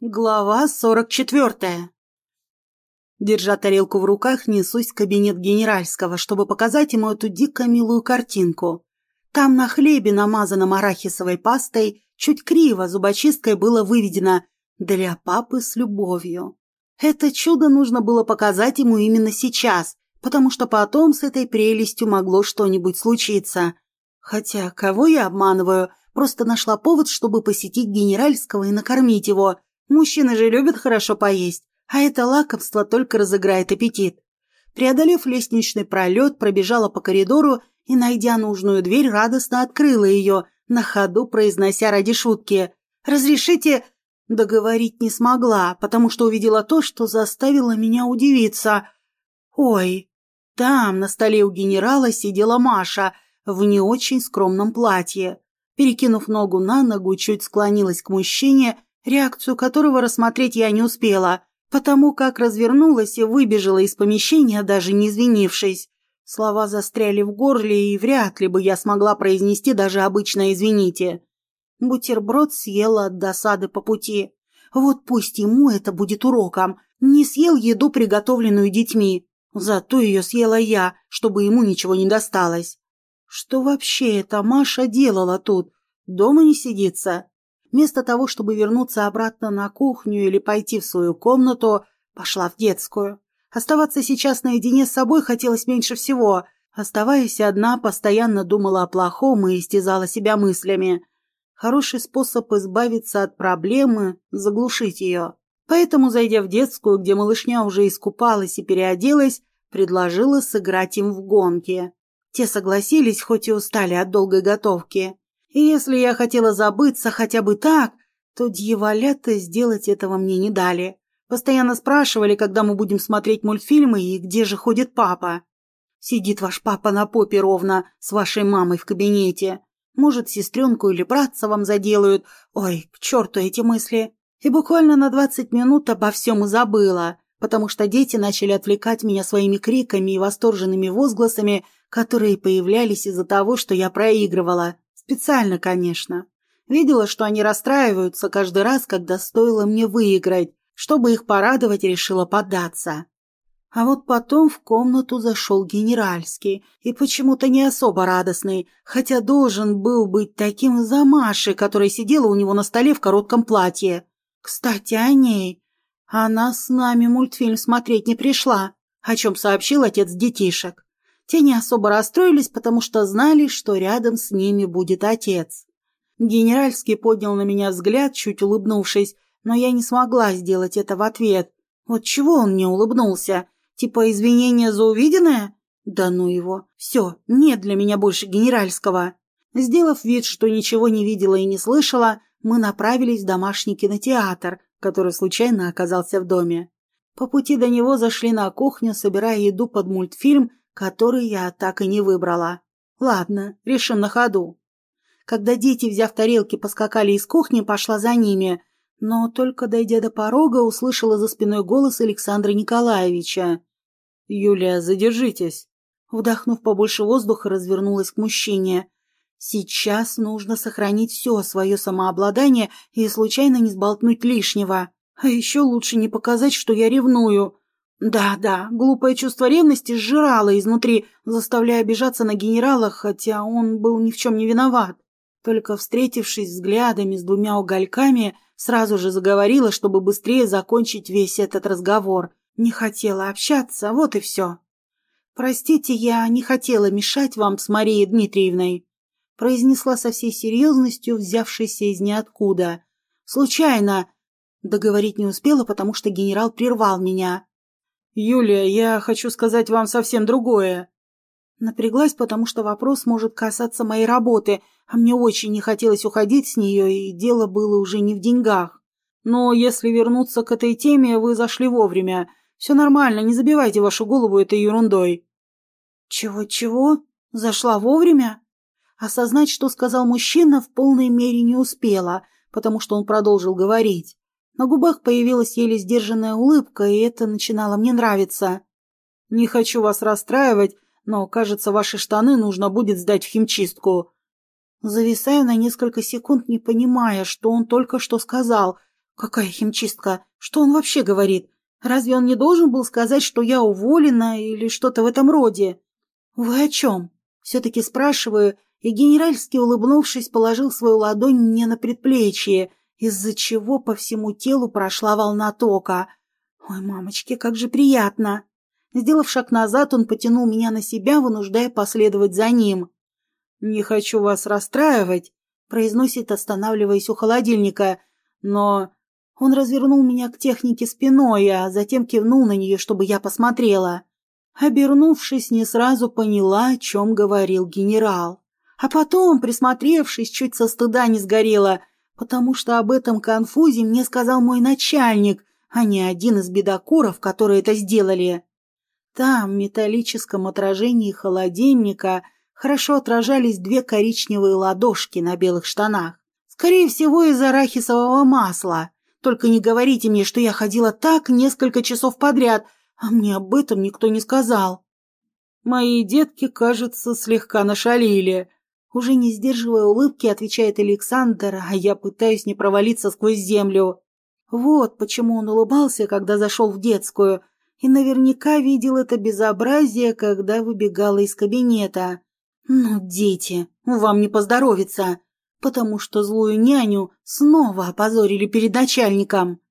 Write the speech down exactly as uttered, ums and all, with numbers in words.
Глава сорок четвертая. Держа тарелку в руках, несусь в кабинет генеральского, чтобы показать ему эту дико милую картинку. Там на хлебе, намазанном арахисовой пастой, чуть криво зубочисткой было выведено «Для папы с любовью». Это чудо нужно было показать ему именно сейчас, потому что потом с этой прелестью могло что-нибудь случиться. Хотя, кого я обманываю, просто нашла повод, чтобы посетить генеральского и накормить его. Мужчины же любят хорошо поесть, а это лакомство только разыграет аппетит. Преодолев лестничный пролет, пробежала по коридору и, найдя нужную дверь, радостно открыла ее, на ходу произнося ради шутки: «Разрешите?» Договорить не смогла, потому что увидела то, что заставило меня удивиться. Ой, там на столе у генерала сидела Маша в не очень скромном платье. Перекинув ногу на ногу, чуть склонилась к мужчине, реакцию которого рассмотреть я не успела, потому как развернулась и выбежала из помещения, даже не извинившись. Слова застряли в горле, и вряд ли бы я смогла произнести даже обычное «извините». Бутерброд съела от досады по пути. Вот пусть ему это будет уроком. Не съел еду, приготовленную детьми. Зато ее съела я, чтобы ему ничего не досталось. Что вообще эта Маша делала тут? Дома не сидится? Вместо того, чтобы вернуться обратно на кухню или пойти в свою комнату, пошла в детскую. Оставаться сейчас наедине с собой хотелось меньше всего. Оставаясь одна, постоянно думала о плохом и истязала себя мыслями. Хороший способ избавиться от проблемы – заглушить ее. Поэтому, зайдя в детскую, где малышня уже искупалась и переоделась, предложила сыграть им в гонки. Те согласились, хоть и устали от долгой готовки. И если я хотела забыться хотя бы так, то дьяволята сделать этого мне не дали. Постоянно спрашивали, когда мы будем смотреть мультфильмы и где же ходит папа. Сидит ваш папа на попе ровно с вашей мамой в кабинете. Может, сестренку или братца вам заделают. Ой, к черту эти мысли. И буквально на двадцать минут обо всем и забыла, потому что дети начали отвлекать меня своими криками и восторженными возгласами, которые появлялись из-за того, что я проигрывала. Специально, конечно. Видела, что они расстраиваются каждый раз, когда стоило мне выиграть. Чтобы их порадовать, решила поддаться. А вот потом в комнату зашел генеральский, и почему-то не особо радостный, хотя должен был быть таким из-за Маши, которая сидела у него на столе в коротком платье. Кстати, о ней. Она с нами мультфильм смотреть не пришла, о чем сообщил отец детишек. Те не особо расстроились, потому что знали, что рядом с ними будет отец. Генеральский поднял на меня взгляд, чуть улыбнувшись, но я не смогла сделать это в ответ. Вот чего он мне улыбнулся? Типа извинения за увиденное? Да ну его. Все, нет для меня больше генеральского. Сделав вид, что ничего не видела и не слышала, мы направились в домашний кинотеатр, который случайно оказался в доме. По пути до него зашли на кухню, собирая еду под мультфильм, который я так и не выбрала. Ладно, решим на ходу. Когда дети, взяв тарелки, поскакали из кухни, пошла за ними, но только дойдя до порога, услышала за спиной голос Александра Николаевича. «Юлия, задержитесь». Вдохнув побольше воздуха, развернулась к мужчине. Сейчас нужно сохранить все свое самообладание и случайно не сболтнуть лишнего. А еще лучше не показать, что я ревную. Да-да, глупое чувство ревности сжирало изнутри, заставляя обижаться на генерала, хотя он был ни в чем не виноват. Только встретившись взглядами с двумя угольками, сразу же заговорила, чтобы быстрее закончить весь этот разговор. Не хотела общаться, вот и все. «Простите, я не хотела мешать вам с Марией Дмитриевной», произнесла со всей серьезностью, взявшейся из ниоткуда. «Случайно...» Договорить не успела, потому что генерал прервал меня. «Юлия, я хочу сказать вам совсем другое». Напряглась, потому что вопрос может касаться моей работы, а мне очень не хотелось уходить с нее, и дело было уже не в деньгах. Но если вернуться к этой теме, вы зашли вовремя. Все нормально, не забивайте вашу голову этой ерундой. Чего-чего? Зашла вовремя? Осознать, что сказал мужчина, в полной мере не успела, потому что он продолжил говорить. На губах появилась еле сдержанная улыбка, и это начинало мне нравиться. «Не хочу вас расстраивать, но, кажется, ваши штаны нужно будет сдать в химчистку». Зависаю на несколько секунд, не понимая, что он только что сказал. Какая химчистка? Что он вообще говорит? Разве он не должен был сказать, что я уволена или что-то в этом роде? Вы о чем? Все-таки спрашиваю, и генеральский, улыбнувшись, положил свою ладонь мне на предплечье, из-за чего по всему телу прошла волна тока. Ой, мамочки, как же приятно! Сделав шаг назад, он потянул меня на себя, вынуждая последовать за ним. «Не хочу вас расстраивать», — произносит, останавливаясь у холодильника, но... Он развернул меня к технике спиной, а затем кивнул на нее, чтобы я посмотрела. Обернувшись, не сразу поняла, о чем говорил генерал. А потом, присмотревшись, чуть со стыда не сгорела, потому что об этом конфузе мне сказал мой начальник, а не один из бедокуров, которые это сделали. Там, в металлическом отражении холодильника, хорошо отражались две коричневые ладошки на белых штанах. Скорее всего, из арахисового масла. Только не говорите мне, что я ходила так несколько часов подряд, а мне об этом никто не сказал. Мои детки, кажется, слегка нашалили. Уже не сдерживая улыбки, отвечает Александр, а я пытаюсь не провалиться сквозь землю. Вот почему он улыбался, когда зашел в детскую, и наверняка видел это безобразие, когда выбегала из кабинета. Ну, дети, вам не поздоровится, потому что злую няню снова опозорили перед начальником.